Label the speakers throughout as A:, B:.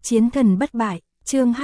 A: Chiến thần bất bại, chương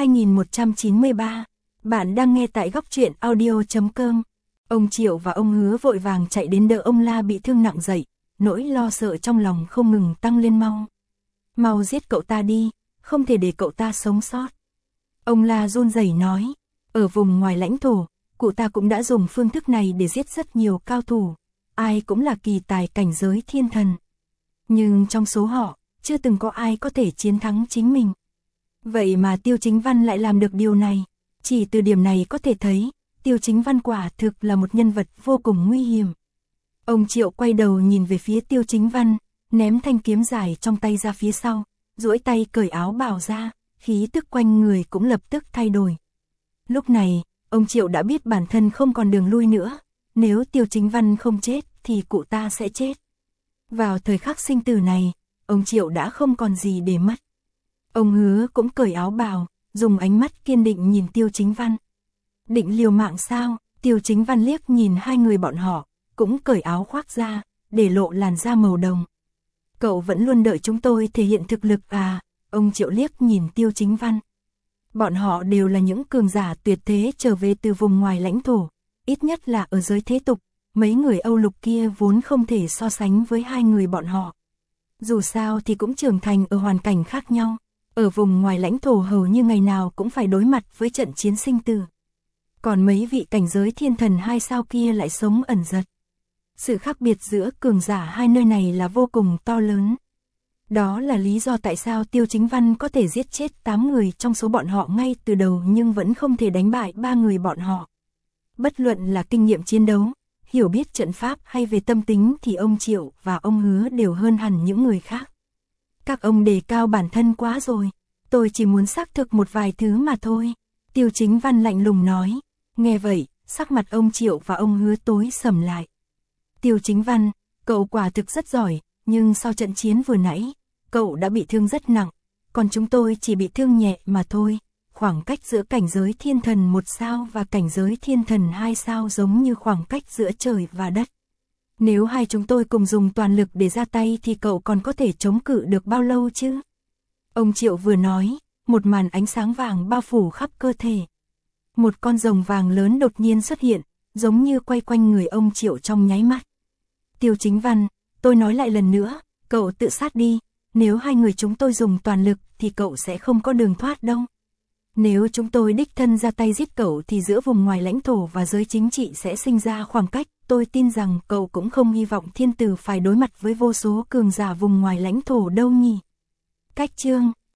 A: 2193. Bạn đang nghe tại góc truyện audio.com. Ông Triệu và ông Hứa vội vàng chạy đến đỡ ông La bị thương nặng dậy, nỗi lo sợ trong lòng không ngừng tăng lên mau. Mau giết cậu ta đi, không thể để cậu ta sống sót. Ông La run rẩy nói, ở vùng ngoài lãnh thổ, cụ ta cũng đã dùng phương thức này để giết rất nhiều cao thủ, ai cũng là kỳ tài cảnh giới thiên thần. Nhưng trong số họ, chưa từng có ai có thể chiến thắng chính mình. Vậy mà Tiêu Chính Văn lại làm được điều này. Chỉ từ điểm này có thể thấy, Tiêu Chính Văn quả thực là một nhân vật vô cùng nguy hiểm. Ông Triệu quay đầu nhìn về phía Tiêu Chính Văn, ném thanh kiếm dài trong tay ra phía sau, duỗi tay cởi áo bào ra, khí tức quanh người cũng lập tức thay đổi. Lúc này, ông Triệu đã biết bản thân không còn đường lui nữa, nếu Tiêu Chính Văn không chết thì cụ ta sẽ chết. Vào thời khắc sinh tử này, ông Triệu đã không còn gì để mất. Ông Hứa cũng cởi áo bào, dùng ánh mắt kiên định nhìn Tiêu Chính Văn. Định liều mạng sao? Tiêu Chính Văn liếc nhìn hai người bọn họ, cũng cởi áo khoác ra, để lộ làn da màu đồng. Cậu vẫn luôn đợi chúng tôi thể hiện thực lực à? Ông Triệu liếc nhìn Tiêu Chính Văn. Bọn họ đều là những cường giả tuyệt thế trở về từ vùng ngoài lãnh thổ, ít nhất là ở giới thế tục, mấy người Âu Lục kia vốn không thể so sánh với hai người bọn họ. Dù sao thì cũng trưởng thành ở hoàn cảnh khác nhau, ở vùng ngoài lãnh thổ hầu như ngày nào cũng phải đối mặt với trận chiến sinh tử. Còn mấy vị cảnh giới thiên thần 2 sao kia lại sống ẩn giật. Sự khác biệt giữa cường giả hai nơi này là vô cùng to lớn. Đó là lý do tại sao Tiêu Chính Văn có thể giết chết 8 người trong số bọn họ ngay từ đầu nhưng vẫn không thể đánh bại 3 người bọn họ. Bất luận là kinh nghiệm chiến đấu, hiểu biết trận pháp hay về tâm tính thì ông Triệu và ông Hứa đều hơn hẳn những người khác. Các ông đề cao bản thân quá rồi, tôi chỉ muốn xác thực một vài thứ mà thôi. Tiêu Chính Văn lạnh lùng nói. Nghe vậy, sắc mặt ông Triệu và ông Hứa tối sầm lại. Tiêu Chính Văn, cậu quả thực rất giỏi, nhưng sau trận chiến vừa nãy, cậu đã bị thương rất nặng, còn chúng tôi chỉ bị thương nhẹ mà thôi. Khoảng cách giữa cảnh giới thiên thần 1 sao và cảnh giới thiên thần 2 sao giống như khoảng cách giữa trời và đất. Nếu hai chúng tôi cùng dùng toàn lực để ra tay thì cậu còn có thể chống cự được bao lâu chứ? Ông Triệu vừa nói, một màn ánh sáng vàng bao phủ khắp cơ thể. Một con rồng vàng lớn đột nhiên xuất hiện, giống như quay quanh người ông Triệu trong nháy mắt. Tiêu Chính Văn, tôi nói lại lần nữa, cậu tự sát đi, nếu hai người chúng tôi dùng toàn lực thì cậu sẽ không có đường thoát đâu. Nếu chúng tôi đích thân ra tay giết cậu thì giữa vùng ngoài lãnh thổ và giới chính trị sẽ sinh ra khoảng cách, tôi tin rằng cậu cũng không hy vọng thiên tử phải đối mặt với vô số cường giả vùng ngoài lãnh thổ đâu nhỉ. Cách chương